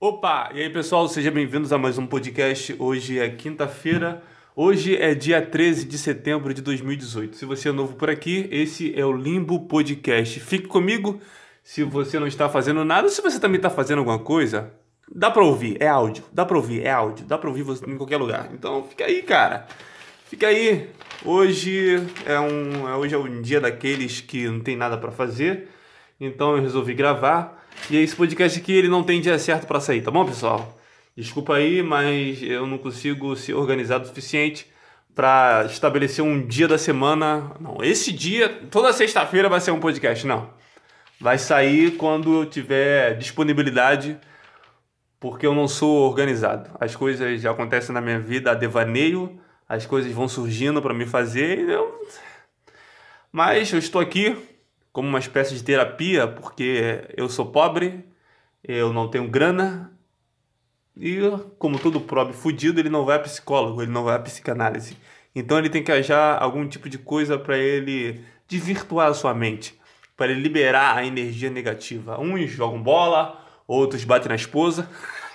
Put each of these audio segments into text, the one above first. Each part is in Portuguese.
Opa! E aí, pessoal, sejam bem-vindos a mais um podcast. Hoje é quinta-feira. Hoje é dia 13 de setembro de 2018. Se você é novo por aqui, esse é o Limbo Podcast. Fique comigo se você não está fazendo nada. Se você também está fazendo alguma coisa, dá pra ouvir, é áudio. Dá pra ouvir, é áudio. Dá pra ouvir você em qualquer lugar. Então, fica aí, cara. Fica aí. Hoje é um dia daqueles que não tem nada pra fazer. Então eu resolvi gravar. E esse podcast aqui, ele não tem dia certo para sair, tá bom, pessoal? Desculpa aí, mas eu não consigo ser organizado o suficiente para estabelecer um dia da semana. Não, esse dia, toda sexta-feira vai ser um podcast, não. Vai sair quando eu tiver disponibilidade, porque eu não sou organizado. As coisas já acontecem na minha vida a devaneio, as coisas vão surgindo para me fazer, mas eu estou aqui como uma espécie de terapia, porque eu sou pobre, eu não tenho grana, e como todo pobre fudido, ele não vai a psicólogo, ele não vai a psicanálise. Então ele tem que achar algum tipo de coisa para ele desvirtuar a sua mente, para ele liberar a energia negativa. Uns jogam bola, outros batem na esposa.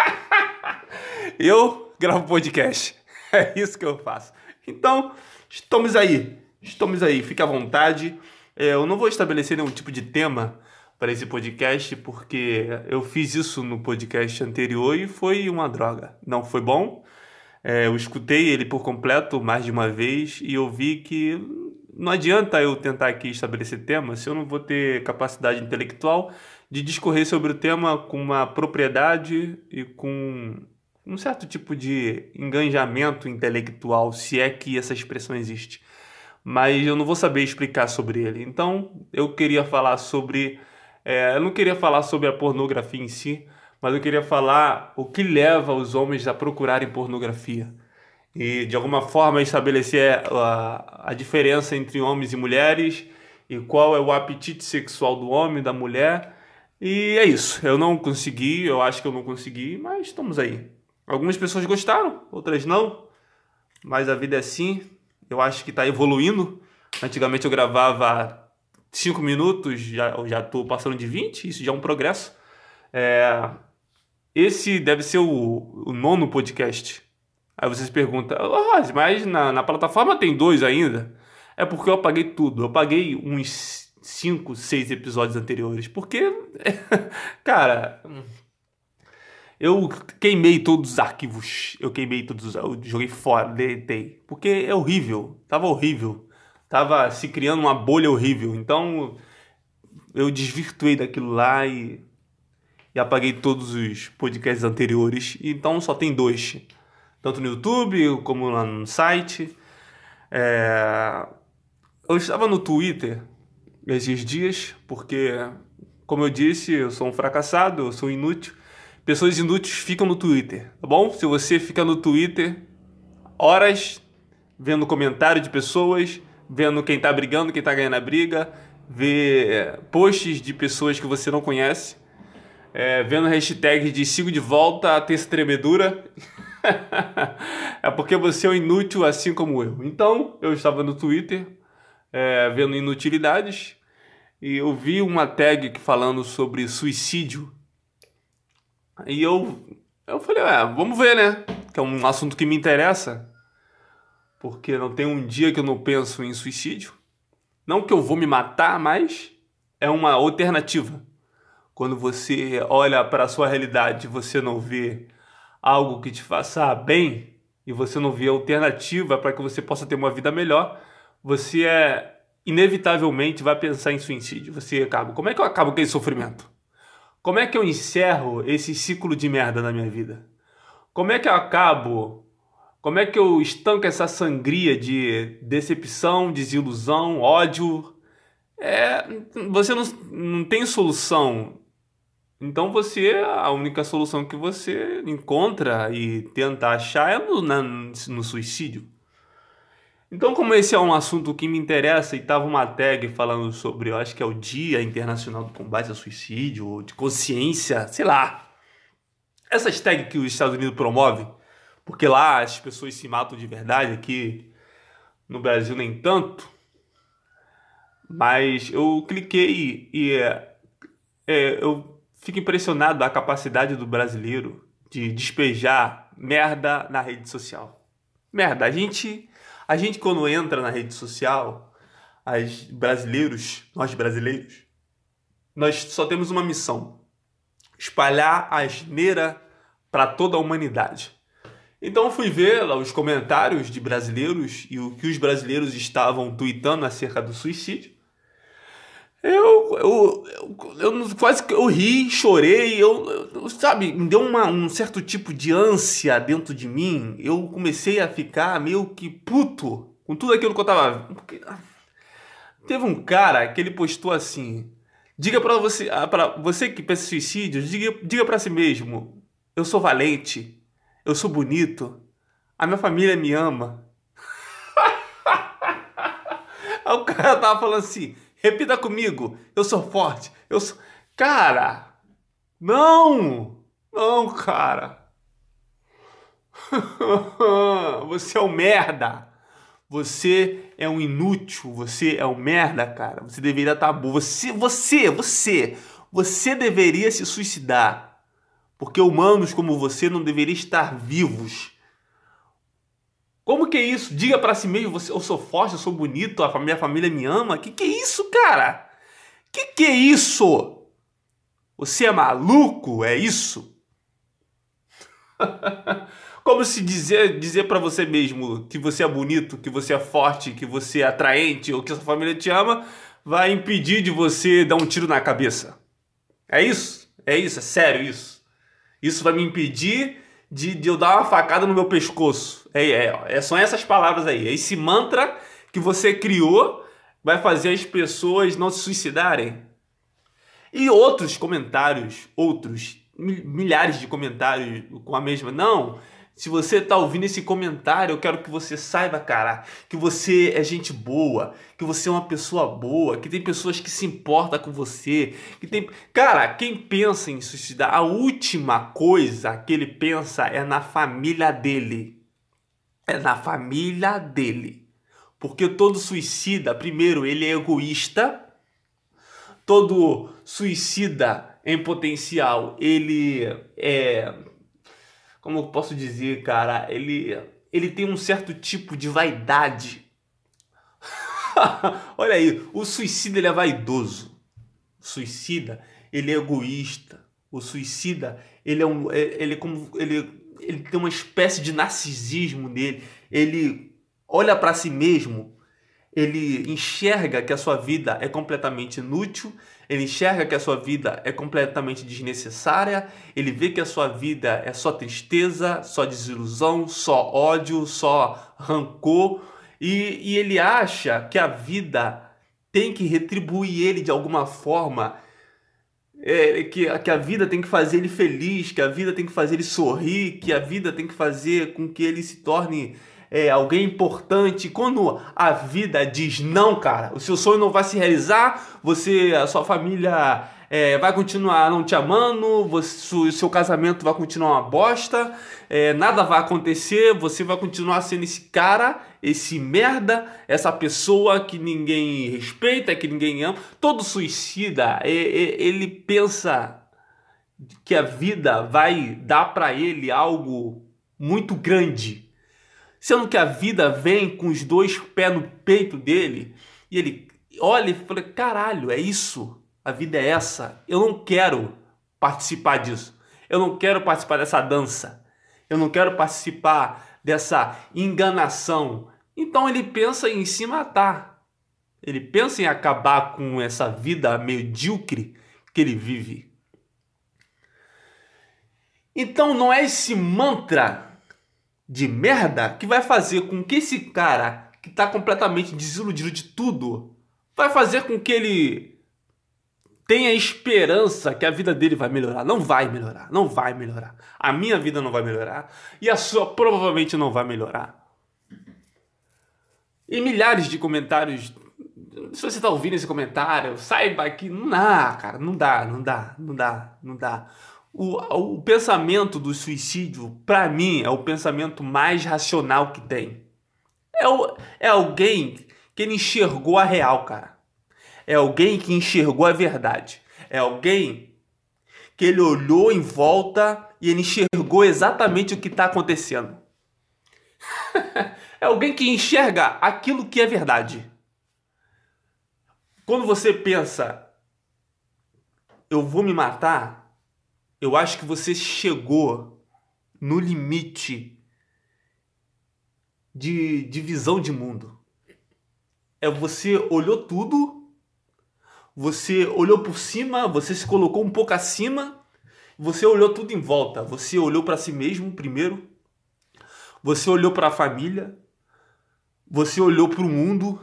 Eu gravo podcast. É isso que eu faço. Então, estamos aí, fique à vontade. Eu não vou estabelecer nenhum tipo de tema para esse podcast, porque eu fiz isso no podcast anterior e foi uma droga. Não foi bom. Eu escutei ele por completo mais de uma vez e eu vi que não adianta eu tentar aqui estabelecer tema se eu não vou ter capacidade intelectual de discorrer sobre o tema com uma propriedade e com um certo tipo de engajamento intelectual, se é que essa expressão existe. Mas eu não vou saber explicar sobre ele. Então, eu queria falar sobre... eu não queria falar sobre a pornografia em si, mas eu queria falar o que leva os homens a procurarem pornografia. E, de alguma forma, estabelecer a diferença entre homens e mulheres e qual é o apetite sexual do homem e da mulher. E é isso. Eu acho que eu não consegui, mas estamos aí. Algumas pessoas gostaram, outras não, mas a vida é assim. Eu acho que está evoluindo. Antigamente eu gravava 5 minutos, eu já estou passando de 20, isso já é um progresso. É, Esse deve ser o nono podcast. Aí vocês perguntam, mas na plataforma tem dois ainda? É porque eu apaguei tudo. Eu apaguei uns 5, 6 episódios anteriores. Porque, cara, eu queimei todos os arquivos. Eu joguei fora, deletei. Porque é horrível. Tava horrível. Tava se criando uma bolha horrível. Então eu desvirtuei daquilo lá e apaguei todos os podcasts anteriores. Então só tem dois. Tanto no YouTube como lá no site. Eu estava no Twitter esses dias, porque, como eu disse, eu sou um fracassado, eu sou inútil. Pessoas inúteis ficam no Twitter, tá bom? Se você fica no Twitter horas vendo comentário de pessoas, vendo quem tá brigando, quem tá ganhando a briga, ver posts de pessoas que você não conhece, vendo hashtags de sigo de volta a ter tremedura, é porque você é um inútil assim como eu. Então, eu estava no Twitter, vendo inutilidades, e eu vi uma tag falando sobre suicídio. E eu falei, vamos ver, né? Que é um assunto que me interessa, porque não tem um dia que eu não penso em suicídio. Não que eu vou me matar, mas é uma alternativa. Quando você olha para a sua realidade, você não vê algo que te faça bem e você não vê alternativa para que você possa ter uma vida melhor, você inevitavelmente vai pensar em suicídio. Você acaba. Como é que eu acabo com esse sofrimento? Como é que eu encerro esse ciclo de merda na minha vida? Como é que eu acabo? Como é que eu estanco essa sangria de decepção, desilusão, ódio? Você não tem solução. Então a única solução que você encontra e tenta achar é no suicídio. Então, como esse é um assunto que me interessa e tava uma tag falando sobre, eu acho que é o Dia Internacional do Combate ao Suicídio, ou de consciência, sei lá. Essas tags que os Estados Unidos promovem, porque lá as pessoas se matam de verdade, aqui no Brasil nem tanto. Mas eu cliquei e eu fico impressionado a capacidade do brasileiro de despejar merda na rede social. Merda, a gente quando entra na rede social, nós brasileiros, nós só temos uma missão: espalhar a asneira para toda a humanidade. Então eu fui ver lá os comentários de brasileiros e o que os brasileiros estavam tweetando acerca do suicídio. Quase que eu ri, chorei, sabe, me deu um certo tipo de ânsia dentro de mim. Eu comecei a ficar meio que puto com tudo aquilo que eu tava. Teve um cara que ele postou assim: diga para você que pensa em suicídio, diga para si mesmo: eu sou valente, eu sou bonito, a minha família me ama. Aí o cara tava falando assim: repita comigo, eu sou forte, eu sou... Cara, não, cara. Você é um merda. Você é um inútil, você é um merda, cara. Você deveria estar bom. Você deveria se suicidar. Porque humanos como você não deveriam estar vivos. Como que é isso? Diga pra si mesmo: eu sou forte, eu sou bonito, a minha família me ama. Que é isso, cara? Que é isso? Você é maluco? É isso? Como se dizer para você mesmo que você é bonito, que você é forte, que você é atraente ou que sua família te ama vai impedir de você dar um tiro na cabeça. É isso? É sério isso. Isso vai me impedir de eu dar uma facada no meu pescoço. São essas palavras aí. Esse mantra que você criou vai fazer as pessoas não se suicidarem. E outros comentários, milhares de comentários com a mesma. Não, se você tá ouvindo esse comentário, eu quero que você saiba, cara, que você é gente boa, que você é uma pessoa boa, que tem pessoas que se importam com você, que tem... Cara, quem pensa em suicidar, a última coisa que ele pensa é na família dele. É na família dele. Porque todo suicida, primeiro, ele é egoísta. Todo suicida em potencial, ele é... Como eu posso dizer, cara? Ele tem um certo tipo de vaidade. Olha aí, o suicida ele é vaidoso. O suicida, ele é egoísta. O suicida, ele tem uma espécie de narcisismo nele. Ele olha para si mesmo. Ele enxerga que a sua vida é completamente inútil, ele enxerga que a sua vida é completamente desnecessária, ele vê que a sua vida é só tristeza, só desilusão, só ódio, só rancor, e ele acha que a vida tem que retribuir ele de alguma forma, que a vida tem que fazer ele feliz, que a vida tem que fazer ele sorrir, que a vida tem que fazer com que ele se torne alguém importante. Quando a vida diz não, cara, o seu sonho não vai se realizar, a sua família vai continuar não te amando, o seu casamento vai continuar uma bosta, nada vai acontecer, você vai continuar sendo esse cara, esse merda, essa pessoa que ninguém respeita, que ninguém ama. Todo suicida, ele pensa que a vida vai dar pra ele algo muito grande, sendo que a vida vem com os dois pés no peito dele e ele olha e fala: caralho, é isso, a vida é essa, eu não quero participar disso, eu não quero participar dessa dança, eu não quero participar dessa enganação. Então ele pensa em se matar, ele pensa em acabar com essa vida medíocre que ele vive. Então não é esse mantra de merda que vai fazer com que esse cara que tá completamente desiludido de tudo, vai fazer com que ele tenha esperança que a vida dele vai melhorar. Não vai melhorar, não vai melhorar. A minha vida não vai melhorar e a sua provavelmente não vai melhorar. E milhares de comentários. Se você tá ouvindo esse comentário, saiba que não dá, cara, não dá. O pensamento do suicídio, pra mim, é o pensamento mais racional que tem. É alguém que ele enxergou a real, cara. É alguém que enxergou a verdade. É alguém que ele olhou em volta e ele enxergou exatamente o que está acontecendo. É alguém que enxerga aquilo que é verdade. Quando você pensa, eu vou me matar, eu acho que você chegou no limite de visão de mundo. Você olhou tudo, você olhou por cima, você se colocou um pouco acima, você olhou tudo em volta. Você olhou para si mesmo primeiro, você olhou para a família, você olhou para o mundo,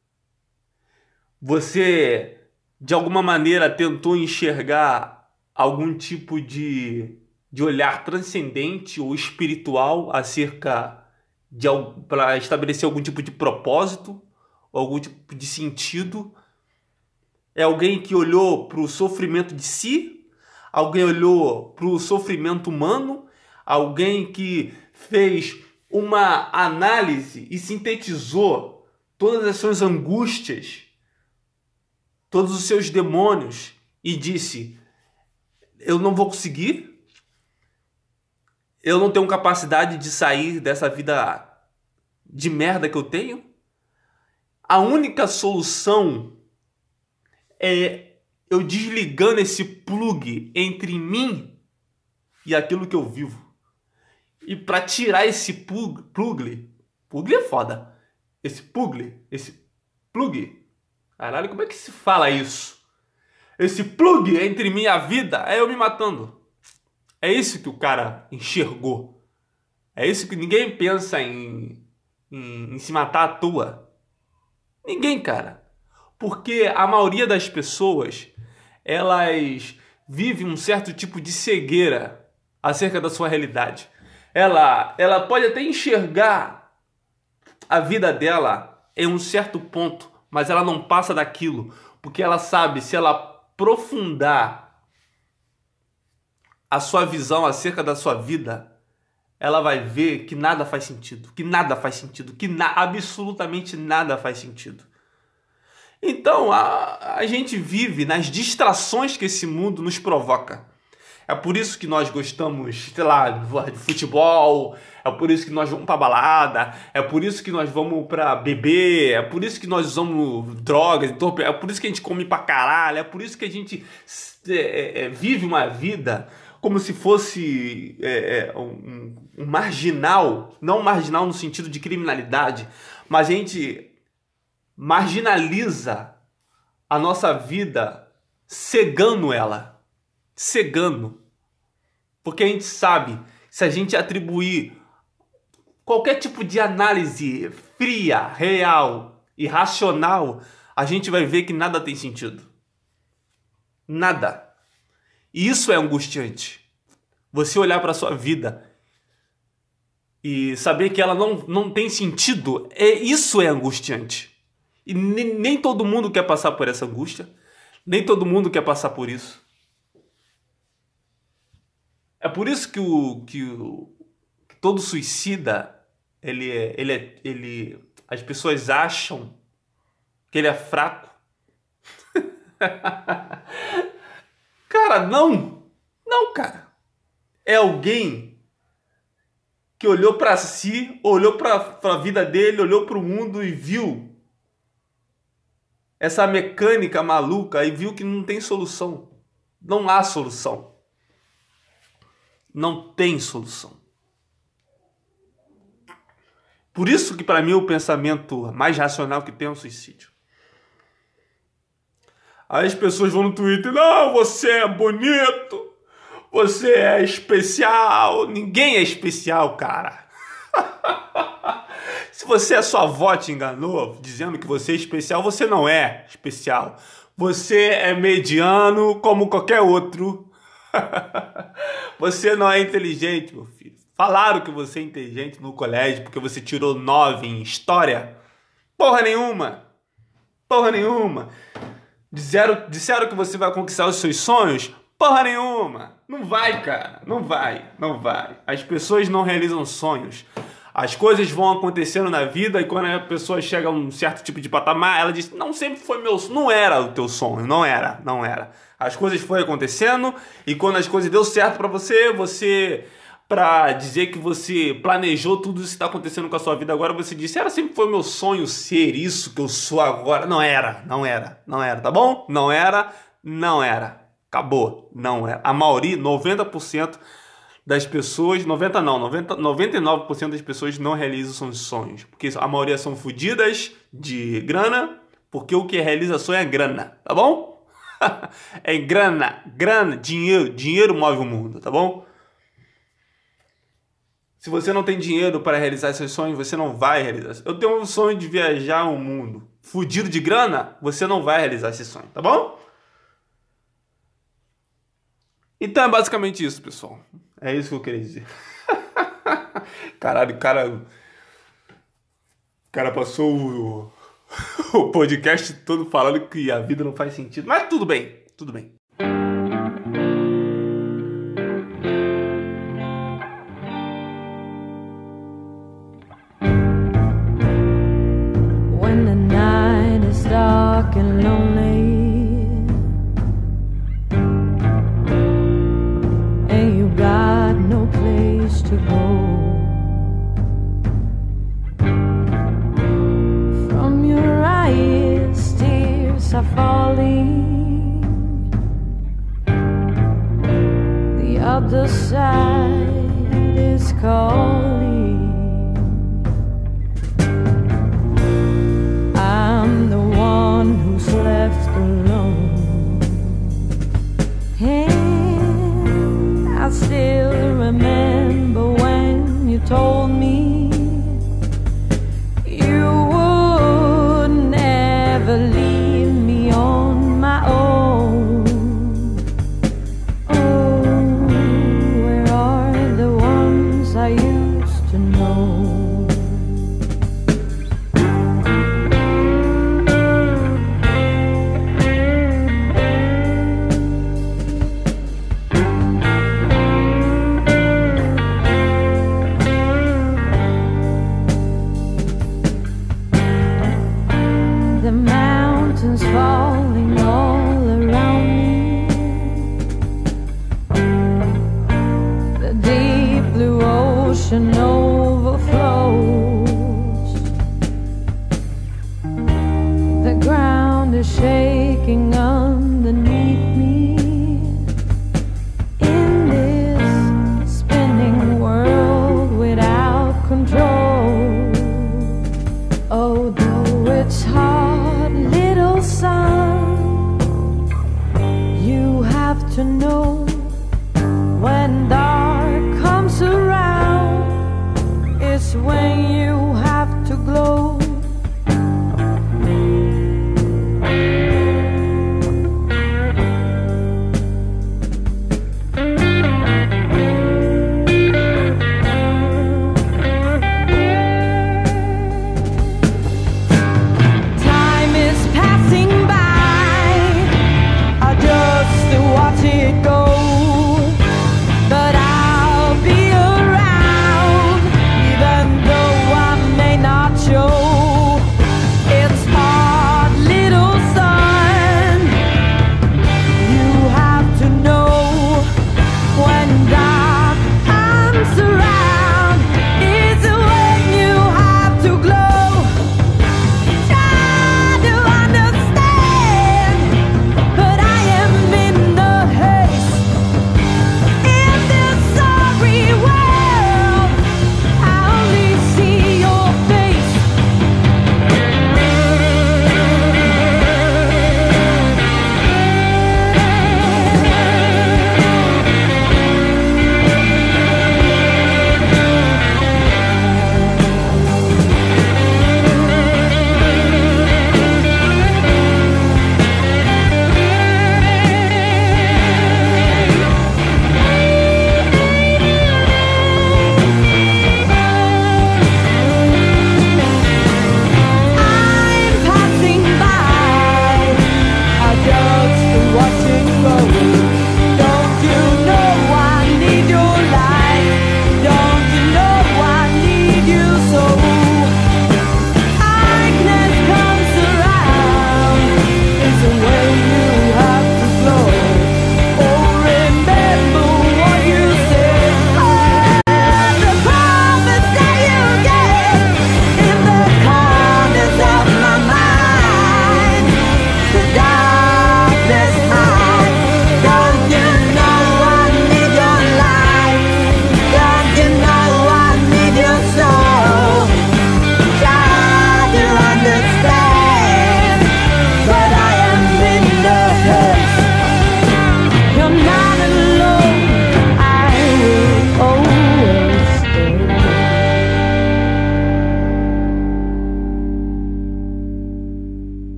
você de alguma maneira tentou enxergar algum tipo de olhar transcendente ou espiritual acerca para estabelecer algum tipo de propósito, algum tipo de sentido. É alguém que olhou para o sofrimento de si, alguém olhou para o sofrimento humano, alguém que fez uma análise e sintetizou todas as suas angústias, todos os seus demônios e disse: eu não vou conseguir, eu não tenho capacidade de sair dessa vida de merda que eu tenho. A única solução é eu desligando esse plug entre mim e aquilo que eu vivo. E para tirar esse plug é foda. Esse plug, caralho, como é que se fala isso? Esse plug entre mim e a vida é eu me matando. É isso que o cara enxergou. É isso que ninguém pensa em se matar à toa. Ninguém, cara. Porque a maioria das pessoas, elas vivem um certo tipo de cegueira acerca da sua realidade. Ela pode até enxergar a vida dela em um certo ponto, mas ela não passa daquilo, porque ela sabe, se ela aprofundar a sua visão acerca da sua vida, ela vai ver que nada faz sentido, absolutamente nada faz sentido. Então, a gente vive nas distrações que esse mundo nos provoca. É por isso que nós gostamos, sei lá, de futebol, é por isso que nós vamos pra balada, é por isso que nós vamos pra beber, é por isso que nós usamos drogas, é por isso que a gente come pra caralho, é por isso que a gente vive uma vida como se fosse um marginal, não marginal no sentido de criminalidade, mas a gente marginaliza a nossa vida cegando ela. Cegando. Porque a gente sabe, se a gente atribuir qualquer tipo de análise fria, real e racional, a gente vai ver que nada tem sentido. Nada. E isso é angustiante. Você olhar para a sua vida e saber que ela não tem sentido, isso é angustiante. E nem todo mundo quer passar por essa angústia, nem todo mundo quer passar por isso. É por isso que todo suicida, as pessoas acham que ele é fraco. Cara, não, cara. É alguém que olhou pra si, olhou pra vida dele, olhou pro mundo e viu essa mecânica maluca e viu que não tem solução. Não há solução. Não tem solução. Por isso que para mim o pensamento mais racional que tem é o suicídio. Aí as pessoas vão no Twitter: não, você é bonito, você é especial. Ninguém é especial, cara. Se você, a sua avó te enganou dizendo que você é especial, você não é especial. Você é mediano como qualquer outro. Você não é inteligente, meu filho. Falaram que você é inteligente no colégio porque você tirou 9 em história. Porra nenhuma. Porra nenhuma. Disseram que você vai conquistar os seus sonhos. Porra nenhuma. Não vai, cara. Não vai. As pessoas não realizam sonhos. As coisas vão acontecendo na vida e quando a pessoa chega a um certo tipo de patamar, ela diz, não sempre foi meu sonho, não era o teu sonho, não era. As coisas foram acontecendo e quando as coisas deu certo pra você, pra dizer que você planejou tudo isso que tá acontecendo com a sua vida agora, você disse, sempre foi meu sonho ser isso que eu sou agora. Não era, tá bom? Não era. Acabou, não era. A maioria, 90% das pessoas, 99% das pessoas não realizam seus sonhos. Porque a maioria são fodidas de grana, porque o que realiza sonho é grana, tá bom? É grana, dinheiro move o mundo, tá bom? Se você não tem dinheiro para realizar seus sonhos, você não vai realizar. Eu tenho um sonho de viajar o mundo. Fudido de grana, você não vai realizar esse sonho, tá bom? Então é basicamente isso, pessoal. É isso que eu queria dizer. Caralho, o cara passou o podcast todo falando que a vida não faz sentido. Mas tudo bem. When the night is dark and lonely and you got no place to go, from your eyes tears are falling, the other side is calling. I'm the one who's left alone, and I still remember when you told me you would never leave me on my own. Oh, where are the ones I used to know? The mountains falling all around me, the deep blue ocean